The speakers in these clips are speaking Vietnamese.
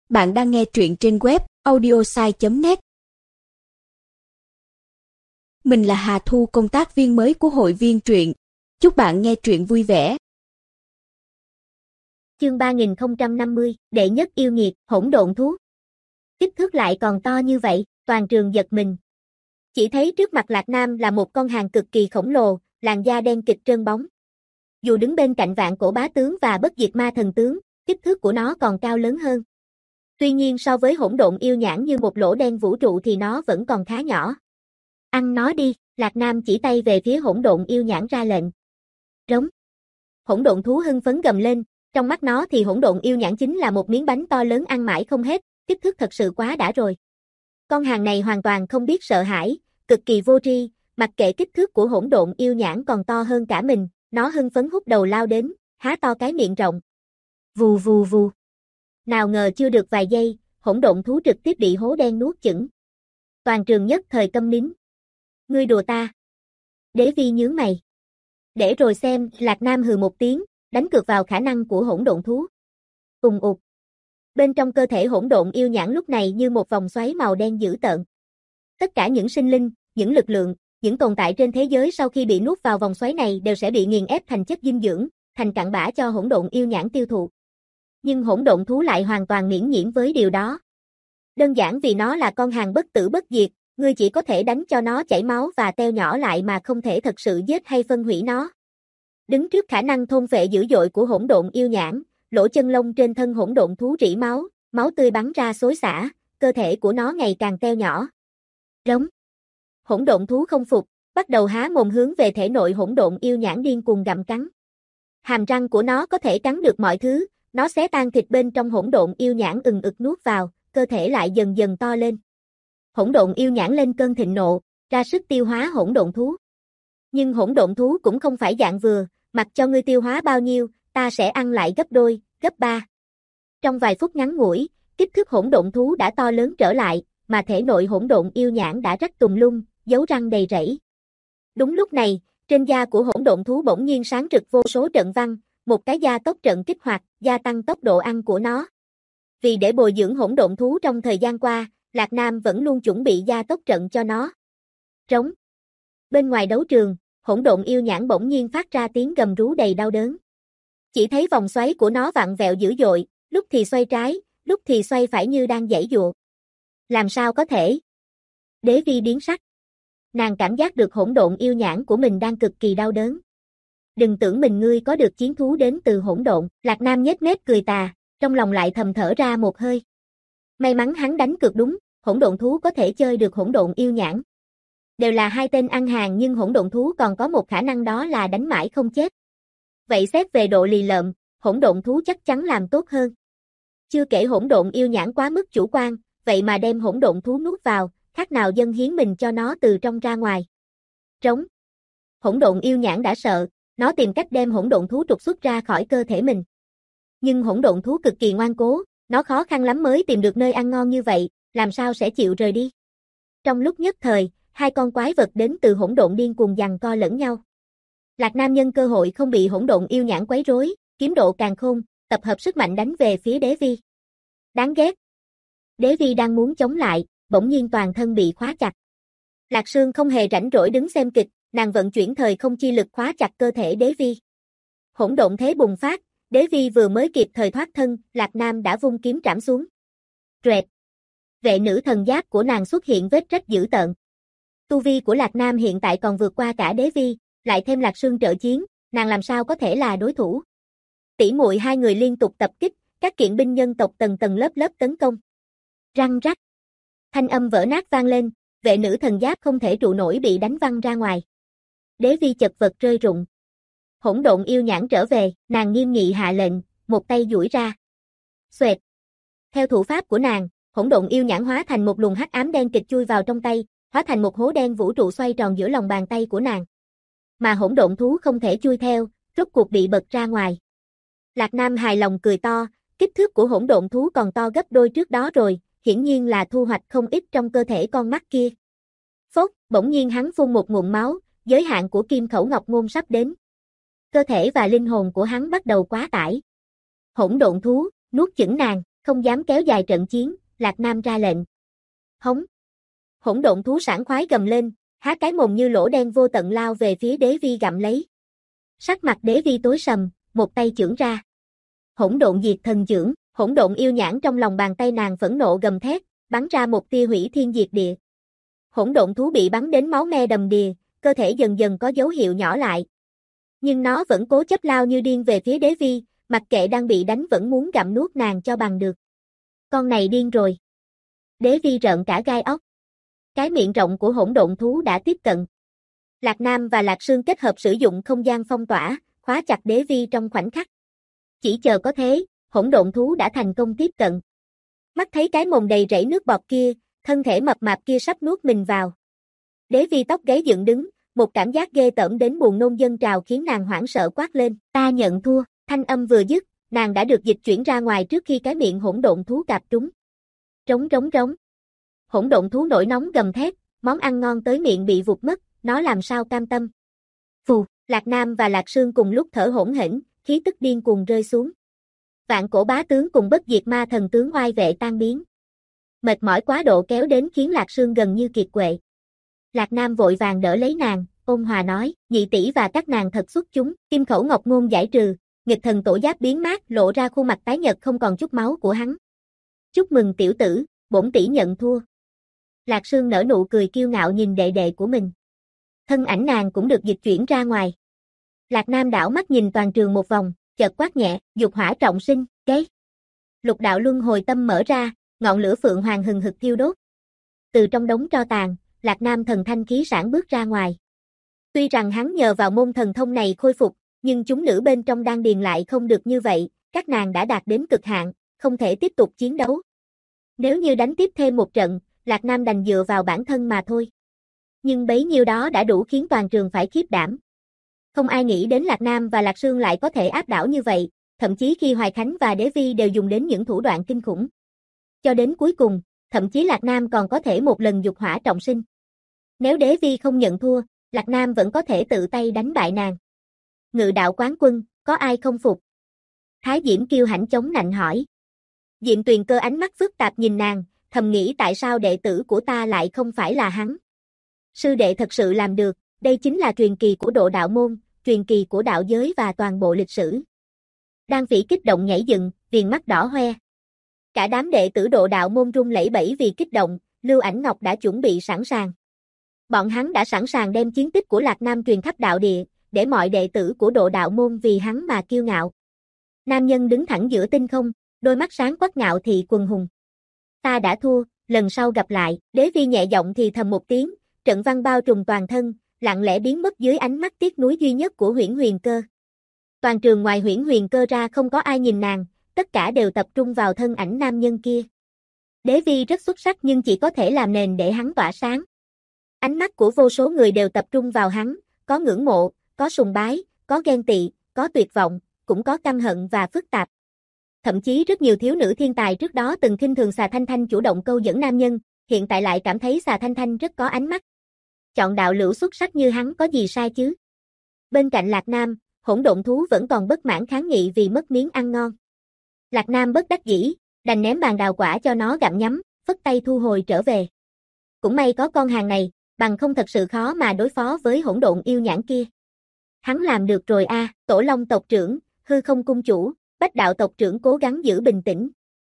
Bạn đang nghe truyện trên web audiosai.net. Mình là Hà Thu, công tác viên mới của hội viên truyện. Chúc bạn nghe truyện vui vẻ. Chương 3050, đệ nhất yêu nghiệt, hỗn độn thú. Kích thước lại còn to như vậy, toàn trường giật mình. Chỉ thấy trước mặt Lạc Nam là một con hàng cực kỳ khổng lồ, làn da đen kịt trơn bóng. Dù đứng bên cạnh Vạn Cổ Bá Tướng và Bất Diệt Ma Thần Tướng, kích thước của nó còn cao lớn hơn. Tuy nhiên so với hỗn độn yêu nhãn như một lỗ đen vũ trụ thì nó vẫn còn khá nhỏ. Ăn nó đi, Lạc Nam chỉ tay về phía hỗn độn yêu nhãn ra lệnh. Rống. Hỗn độn thú hưng phấn gầm lên, trong mắt nó thì hỗn độn yêu nhãn chính là một miếng bánh to lớn ăn mãi không hết, kích thước thật sự quá đã rồi. Con hàng này hoàn toàn không biết sợ hãi, cực kỳ vô tri, mặc kệ kích thước của hỗn độn yêu nhãn còn to hơn cả mình, nó hưng phấn hút đầu lao đến, há to cái miệng rộng. Vù vù vù. Nào ngờ chưa được vài giây, hỗn độn thú trực tiếp bị hố đen nuốt chửng. Toàn trường nhất thời câm nín. Ngươi đùa ta. Đế Vi nhướng mày. Để rồi xem, Lạc Nam hừ một tiếng, đánh cược vào khả năng của hỗn độn thú. Ùng ục. Bên trong cơ thể hỗn độn yêu nhãn lúc này như một vòng xoáy màu đen dữ tợn. Tất cả những sinh linh, những lực lượng, những tồn tại trên thế giới sau khi bị nuốt vào vòng xoáy này đều sẽ bị nghiền ép thành chất dinh dưỡng, thành cặn bã cho hỗn độn yêu nhãn tiêu thụ. Nhưng hỗn độn thú lại hoàn toàn miễn nhiễm với điều đó. Đơn giản vì nó là con hàng bất tử bất diệt, ngươi chỉ có thể đánh cho nó chảy máu và teo nhỏ lại mà không thể thật sự giết hay phân hủy nó. Đứng trước khả năng thôn phệ dữ dội của hỗn độn yêu nhãn, lỗ chân lông trên thân hỗn độn thú rỉ máu, máu tươi bắn ra xối xả, cơ thể của nó ngày càng teo nhỏ. Rống. Hỗn độn thú không phục, bắt đầu há mồm hướng về thể nội hỗn độn yêu nhãn điên cuồng gặm cắn. Hàm răng của nó có thể cắn được mọi thứ, nó xé tan thịt bên trong hỗn độn yêu nhãn ừng ực nuốt vào, cơ thể lại dần dần to lên. Hỗn độn yêu nhãn lên cơn thịnh nộ, ra sức tiêu hóa hỗn độn thú. Nhưng hỗn độn thú cũng không phải dạng vừa, mặc cho ngươi tiêu hóa bao nhiêu, ta sẽ ăn lại gấp đôi, gấp ba. Trong vài phút ngắn ngủi, kích thước hỗn độn thú đã to lớn trở lại, mà thể nội hỗn độn yêu nhãn đã rách tùm lum, dấu răng đầy rẫy. Đúng lúc này, trên da của hỗn độn thú bỗng nhiên sáng rực vô số trận văn, một cái gia tốc trận kích hoạt, gia tăng tốc độ ăn của nó. Vì để bồi dưỡng hỗn độn thú trong thời gian qua, Lạc Nam vẫn luôn chuẩn bị gia tốc trận cho nó. Trống. Bên ngoài đấu trường, hỗn độn yêu nhãn bỗng nhiên phát ra tiếng gầm rú đầy đau đớn. Chỉ thấy vòng xoáy của nó vặn vẹo dữ dội, lúc thì xoay trái, lúc thì xoay phải như đang giãy giụa. Làm sao có thể? Đế Vi biến sắc. Nàng cảm giác được hỗn độn yêu nhãn của mình đang cực kỳ đau đớn. Đừng tưởng mình ngươi có được chiến thú đến từ hỗn độn, Lạc Nam nhếch mép cười tà, trong lòng lại thầm thở ra một hơi. May mắn hắn đánh cược đúng, hỗn độn thú có thể chơi được hỗn độn yêu nhãn. Đều là hai tên ăn hàng nhưng hỗn độn thú còn có một khả năng đó là đánh mãi không chết. Vậy xét về độ lì lợm, hỗn độn thú chắc chắn làm tốt hơn. Chưa kể hỗn độn yêu nhãn quá mức chủ quan, vậy mà đem hỗn độn thú nuốt vào, khác nào dâng hiến mình cho nó từ trong ra ngoài. Trống. Hỗn độn yêu nhãn đã sợ, nó tìm cách đem hỗn độn thú trục xuất ra khỏi cơ thể mình. Nhưng hỗn độn thú cực kỳ ngoan cố, nó khó khăn lắm mới tìm được nơi ăn ngon như vậy, làm sao sẽ chịu rời đi. Trong lúc nhất thời, hai con quái vật đến từ hỗn độn điên cuồng giằng co lẫn nhau. Lạc Nam nhân cơ hội không bị hỗn độn yêu nhãn quấy rối, kiếm độ càn khôn, tập hợp sức mạnh đánh về phía Đế Vi. Đáng ghét. Đế Vi đang muốn chống lại, bỗng nhiên toàn thân bị khóa chặt. Lạc Sương không hề rảnh rỗi đứng xem kịch, nàng vận chuyển thời không chi lực khóa chặt cơ thể Đế Vi. Hỗn độn thế bùng phát, Đế Vi vừa mới kịp thời thoát thân, Lạc Nam đã vung kiếm trảm xuống. Rẹt. Vệ nữ thần giáp của nàng xuất hiện vết rách dữ tợn. Tu vi của Lạc Nam hiện tại còn vượt qua cả Đế Vi, lại thêm Lạc Sương trợ chiến, nàng làm sao có thể là đối thủ. Tỷ muội hai người liên tục tập kích, các kiện binh nhân tộc tầng tầng lớp lớp tấn công. Răng rắc. Thanh âm vỡ nát vang lên, vệ nữ thần giáp không thể trụ nổi bị đánh văng ra ngoài. Đế Vi chật vật rơi rụng. Hỗn độn yêu nhãn trở về, nàng nghiêm nghị hạ lệnh, một tay duỗi ra. Xoẹt. Theo thủ pháp của nàng, hỗn độn yêu nhãn hóa thành một luồng hắc ám đen kịch chui vào trong tay, hóa thành một hố đen vũ trụ xoay tròn giữa lòng bàn tay của nàng. Mà hỗn độn thú không thể chui theo, rốt cuộc bị bật ra ngoài. Lạc Nam hài lòng cười to, kích thước của hỗn độn thú còn to gấp đôi trước đó rồi, hiển nhiên là thu hoạch không ít trong cơ thể con mắt kia. Phốc, bỗng nhiên hắn phun một ngụm máu, giới hạn của Kim Khẩu Ngọc Môn sắp đến. Cơ thể và linh hồn của hắn bắt đầu quá tải. Hỗn độn thú, nuốt chửng nàng, Không dám kéo dài trận chiến, Lạc Nam ra lệnh. Hống. Hỗn độn thú sảng khoái gầm lên, há cái mồm như lỗ đen vô tận lao về phía Đế Vi gặm lấy. Sắc mặt Đế Vi tối sầm, một tay chưởng ra. Hỗn độn diệt thần chưởng, hỗn độn yêu nhãn trong lòng bàn tay nàng phẫn nộ gầm thét, bắn ra một tia hủy thiên diệt địa. Hỗn độn thú bị bắn đến máu me đầm đìa, cơ thể dần dần có dấu hiệu nhỏ lại. Nhưng nó vẫn cố chấp lao như điên về phía Đế Vi, mặc kệ đang bị đánh vẫn muốn gặm nuốt nàng cho bằng được. Con này điên rồi. Đế Vi rợn cả gai óc. Cái miệng rộng của hỗn độn thú đã tiếp cận. Lạc Nam và Lạc Sương kết hợp sử dụng không gian phong tỏa, khóa chặt Đế Vi trong khoảnh khắc. Chỉ chờ có thế, hỗn độn thú đã thành công tiếp cận. Mắt thấy cái mồm đầy rẫy nước bọt kia, thân thể mập mạp kia sắp nuốt mình vào. Đế Vi tóc gáy dựng đứng, một cảm giác ghê tởm đến buồn nôn dâng trào khiến nàng hoảng sợ quát lên, ta nhận thua, thanh âm vừa dứt, nàng đã được dịch chuyển ra ngoài trước khi cái miệng hỗn độn thú cạp trúng. Trống trống trống. Hỗn độn thú nổi nóng gầm thét, món ăn ngon tới miệng bị vụt mất, nó làm sao cam tâm. Phù, Lạc Nam và Lạc Sương cùng lúc thở hổn hển, khí tức điên cuồng rơi xuống. Vạn cổ bá tướng cùng bất diệt ma thần tướng oai vệ tan biến. Mệt mỏi quá độ kéo đến khiến Lạc Sương gần như kiệt quệ. Lạc Nam vội vàng đỡ lấy nàng, ôn hòa nói, nhị tỷ và các nàng thật xuất chúng, kim khẩu ngọc ngôn giải trừ, nghịch thần tổ giáp biến mát lộ ra khuôn mặt tái nhợt không còn chút máu của hắn. Chúc mừng tiểu tử, bổn tỷ nhận thua. Lạc Sương nở nụ cười kiêu ngạo nhìn đệ đệ của mình. Thân ảnh nàng cũng được dịch chuyển ra ngoài. Lạc Nam đảo mắt nhìn toàn trường một vòng, chợt quát nhẹ, dục hỏa trọng sinh, cái. Lục đạo luân hồi tâm mở ra, ngọn lửa phượng hoàng hừng hực thiêu đốt. Từ trong đống tro tàn, Lạc Nam thần thanh khí sảng bước ra ngoài. Tuy rằng hắn nhờ vào môn thần thông này khôi phục, nhưng chúng nữ bên trong đan điền lại không được như vậy, các nàng đã đạt đến cực hạn, không thể tiếp tục chiến đấu. Nếu như đánh tiếp thêm một trận, Lạc Nam đành dựa vào bản thân mà thôi. Nhưng bấy nhiêu đó đã đủ khiến toàn trường phải khiếp đảm. Không ai nghĩ đến Lạc Nam và Lạc Sương lại có thể áp đảo như vậy, thậm chí khi Hoài Khánh và Đế Vi đều dùng đến những thủ đoạn kinh khủng. Cho đến cuối cùng, thậm chí Lạc Nam còn có thể một lần dục hỏa trọng sinh. Nếu Đế Vi không nhận thua, Lạc Nam vẫn có thể tự tay đánh bại nàng. Ngự đạo quán quân, có ai không phục? Thái Diễm kiêu hãnh chống nạnh hỏi. Diệm Tuyền Cơ ánh mắt phức tạp nhìn nàng, thầm nghĩ tại sao đệ tử của ta lại không phải là hắn. Sư đệ thật sự làm được, đây chính là truyền kỳ của độ đạo môn, truyền kỳ của đạo giới và toàn bộ lịch sử. Đan Phỉ kích động nhảy dựng, viền mắt đỏ hoe. Cả đám đệ tử độ đạo môn run lẩy bẩy vì kích động, Lưu Ảnh Ngọc đã chuẩn bị sẵn sàng. Bọn hắn đã sẵn sàng đem chiến tích của Lạc Nam truyền khắp đạo địa, để mọi đệ tử của độ đạo môn vì hắn mà kiêu ngạo. Nam nhân đứng thẳng giữa tinh không, đôi mắt sáng quắc ngạo thị quần hùng. Ta đã thua, lần sau gặp lại, Đế Vi nhẹ giọng thì thầm một tiếng, trận văn bao trùm toàn thân, lặng lẽ biến mất dưới ánh mắt tiếc nuối duy nhất của Huyễn Huyền Cơ. Toàn trường ngoài Huyễn Huyền Cơ ra không có ai nhìn nàng, tất cả đều tập trung vào thân ảnh nam nhân kia. Đế Vi rất xuất sắc nhưng chỉ có thể làm nền để hắn tỏa sáng. Ánh mắt của vô số người đều tập trung vào hắn, có ngưỡng mộ, có sùng bái, có ghen tị, có tuyệt vọng, cũng có căm hận và phức tạp. Thậm chí rất nhiều thiếu nữ thiên tài trước đó từng khinh thường Xà Thanh Thanh chủ động câu dẫn nam nhân, hiện tại lại cảm thấy Xà Thanh Thanh rất có ánh mắt. Chọn đạo lữ xuất sắc như hắn có gì sai chứ? Bên cạnh Lạc Nam, hỗn độn thú vẫn còn bất mãn kháng nghị vì mất miếng ăn ngon. Lạc Nam bất đắc dĩ, đành ném bàn đào quả cho nó gặm nhấm, phất tay thu hồi trở về. Cũng may có con hàng này, bằng không thật sự khó mà đối phó với hỗn độn yêu nhãn kia. Hắn làm được rồi a, Tổ Long tộc trưởng, Hư Không cung chủ, Bách Đạo tộc trưởng cố gắng giữ bình tĩnh.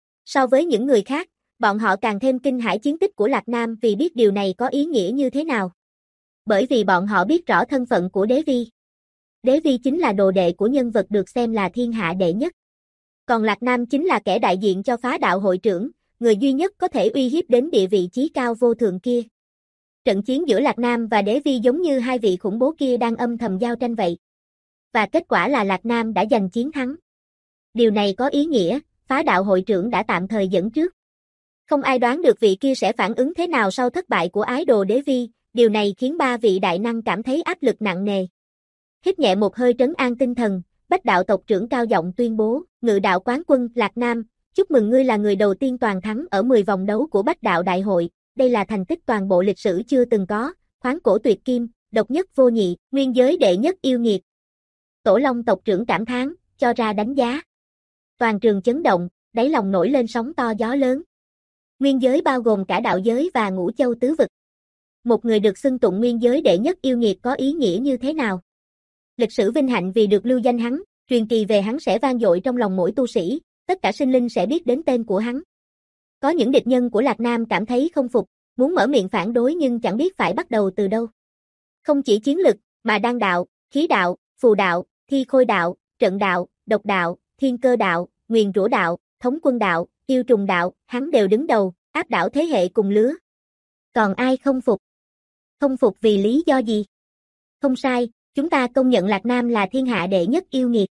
So với những người khác, bọn họ càng thêm kinh hãi chiến tích của Lạc Nam vì biết điều này có ý nghĩa như thế nào. Bởi vì bọn họ biết rõ thân phận của Đế Vi. Đế Vi chính là đồ đệ của nhân vật được xem là thiên hạ đệ nhất. Còn Lạc Nam chính là kẻ đại diện cho Phá Đạo hội trưởng, người duy nhất có thể uy hiếp đến địa vị chí cao vô thượng kia. Trận chiến giữa Lạc Nam và Đế Vi giống như hai vị khủng bố kia đang âm thầm giao tranh vậy. Và kết quả là Lạc Nam đã giành chiến thắng. Điều này có ý nghĩa, Phá Đạo hội trưởng đã tạm thời dẫn trước. Không ai đoán được vị kia sẽ phản ứng thế nào sau thất bại của ái đồ Đế Vi, điều này khiến ba vị đại năng cảm thấy áp lực nặng nề. Hít nhẹ một hơi trấn an tinh thần, Bách Đạo tộc trưởng cao giọng tuyên bố, Ngự đạo quán quân Lạc Nam, chúc mừng ngươi là người đầu tiên toàn thắng ở 10 vòng đấu của Bách Đạo đại hội, đây là thành tích toàn bộ lịch sử chưa từng có, khoáng cổ tuyệt kim, độc nhất vô nhị, nguyên giới đệ nhất yêu nghiệt. Tổ Long tộc trưởng cảm thán, cho ra đánh giá. Toàn trường chấn động, đáy lòng nổi lên sóng to gió lớn. Nguyên giới bao gồm cả đạo giới và ngũ châu tứ vực. Một người được xưng tụng nguyên giới đệ nhất yêu nghiệt có ý nghĩa như thế nào? Lịch sử vinh hạnh vì được lưu danh hắn, truyền kỳ về hắn sẽ vang dội trong lòng mỗi tu sĩ, tất cả sinh linh sẽ biết đến tên của hắn. Có những địch nhân của Lạc Nam cảm thấy không phục, muốn mở miệng phản đối nhưng chẳng biết phải bắt đầu từ đâu. Không chỉ chiến lực, mà đan đạo, khí đạo, phù đạo, thi khôi đạo, trận đạo, độc đạo, thiên cơ đạo, nguyền rủa đạo, thống quân đạo, yêu trùng đạo, hắn đều đứng đầu, áp đảo thế hệ cùng lứa. Còn ai không phục? Không phục vì lý do gì? Không sai, chúng ta công nhận Lạc Nam là thiên hạ đệ nhất yêu nghiệt.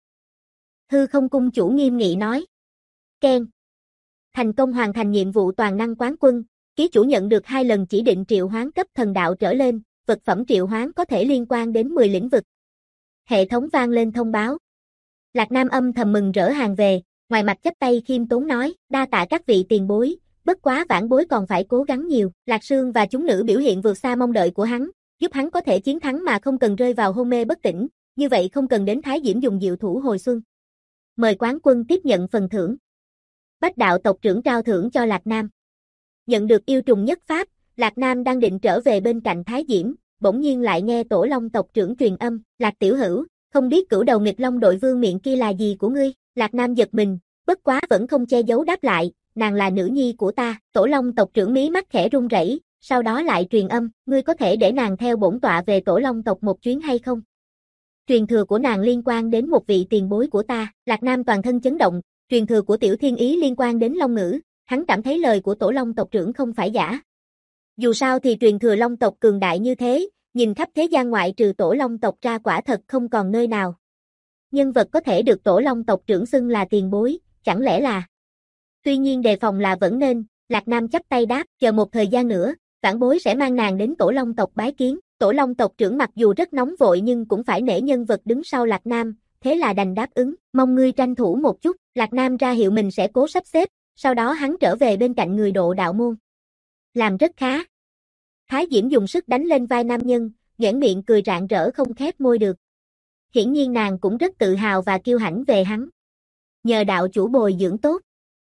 Hư Không cung chủ nghiêm nghị nói. Keng. Thành công hoàn thành nhiệm vụ toàn năng quán quân, ký chủ nhận được 2 lần chỉ định triệu hoán cấp thần đạo trở lên, vật phẩm triệu hoán có thể liên quan đến 10 lĩnh vực. Hệ thống vang lên thông báo. Lạc Nam âm thầm mừng rỡ hàng về, ngoài mặt chắp tay khiêm tốn nói, đa tạ các vị tiền bối, bất quá vãn bối còn phải cố gắng nhiều. Lạc Sương và chúng nữ biểu hiện vượt xa mong đợi của hắn, giúp hắn có thể chiến thắng mà không cần rơi vào hôn mê bất tỉnh, như vậy không cần đến Thái Diễm dùng diệu thủ hồi xuân. Mời quán quân tiếp nhận phần thưởng. Bách đạo tộc trưởng trao thưởng cho Lạc Nam. Nhận được yêu trùng nhất pháp, Lạc Nam đang định trở về bên cạnh Thái Diễm, bỗng nhiên lại nghe Tổ Long tộc trưởng truyền âm, Lạc tiểu hữu, không biết cửu đầu nghịch long đội vương miệng kia là gì của ngươi? Lạc Nam giật mình, bất quá vẫn không che giấu đáp lại, nàng là nữ nhi của ta. Tổ Long tộc trưởng mí mắt khẽ run rẩy, sau đó lại truyền âm, ngươi có thể để nàng theo bổn tọa về Tổ Long tộc một chuyến hay không? Truyền thừa của nàng liên quan đến một vị tiền bối của ta. Lạc Nam toàn thân chấn động, truyền thừa của Tiểu Thiên Ý liên quan đến Long ngữ, hắn cảm thấy lời của Tổ Long tộc trưởng không phải giả. Dù sao thì truyền thừa Long tộc cường đại như thế, nhìn khắp thế gian ngoại trừ Tổ Long tộc ra quả thật không còn nơi nào. Nhân vật có thể được Tổ Long tộc trưởng xưng là tiền bối, chẳng lẽ là... Tuy nhiên đề phòng là vẫn nên, Lạc Nam chắp tay đáp, chờ một thời gian nữa, vãn bối sẽ mang nàng đến Tổ Long tộc bái kiến. Tổ Long tộc trưởng mặc dù rất nóng vội nhưng cũng phải nể nhân vật đứng sau Lạc Nam, thế là đành đáp ứng, mong ngươi tranh thủ một chút. Lạc Nam ra hiệu mình sẽ cố sắp xếp, sau đó hắn trở về bên cạnh người độ đạo môn. Làm rất khá. Thái Diễm dùng sức đánh lên vai nam nhân, nhoẻn miệng cười rạng rỡ không khép môi được. Hiển nhiên nàng cũng rất tự hào và kiêu hãnh về hắn. Nhờ đạo chủ bồi dưỡng tốt.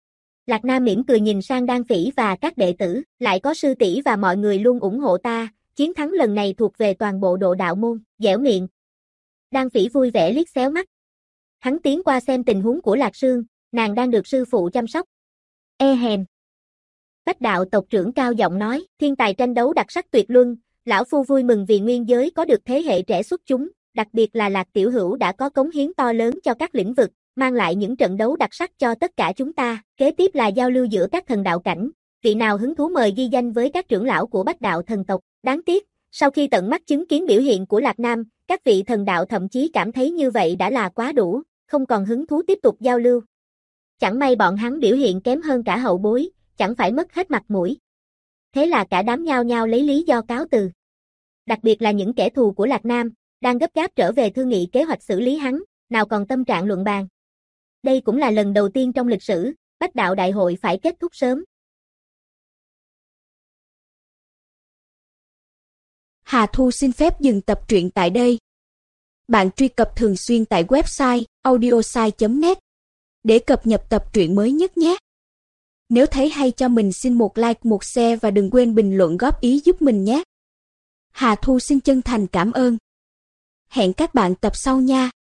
Lạc Nam mỉm cười nhìn sang Đan Phỉ và các đệ tử, lại có sư tỷ và mọi người luôn ủng hộ ta, chiến thắng lần này thuộc về toàn bộ độ đạo môn, dẻo miệng. Đan Phỉ vui vẻ liếc xéo mắt. Hắn tiến qua xem tình huống của Lạc Sương, nàng đang được sư phụ chăm sóc. Hèn. Bách đạo tộc trưởng cao giọng nói, thiên tài tranh đấu đặc sắc tuyệt luân, lão phu vui mừng vì nguyên giới có được thế hệ trẻ xuất chúng, đặc biệt là Lạc tiểu hữu đã có cống hiến to lớn cho các lĩnh vực, mang lại những trận đấu đặc sắc cho tất cả chúng ta. Kế tiếp là giao lưu giữa các thần đạo cảnh, vị nào hứng thú mời ghi danh với các trưởng lão của Bách đạo thần tộc. Đáng tiếc, sau khi tận mắt chứng kiến biểu hiện của Lạc Nam, các vị thần đạo thậm chí cảm thấy như vậy đã là quá đủ, không còn hứng thú tiếp tục giao lưu. Chẳng may bọn hắn biểu hiện kém hơn cả hậu bối, chẳng phải mất hết mặt mũi. Thế là cả đám nhao nhao lấy lý do cáo từ. Đặc biệt là những kẻ thù của Lạc Nam, đang gấp gáp trở về thương nghị kế hoạch xử lý hắn, nào còn tâm trạng luận bàn. Đây cũng là lần đầu tiên trong lịch sử, Bách đạo đại hội phải kết thúc sớm. Hà Thu xin phép dừng tập truyện tại đây. Bạn truy cập thường xuyên tại website audiosai.net để cập nhật tập truyện mới nhất nhé. Nếu thấy hay cho mình xin một like, một share và đừng quên bình luận góp ý giúp mình nhé. Hà Thu xin chân thành cảm ơn. Hẹn các bạn tập sau nha.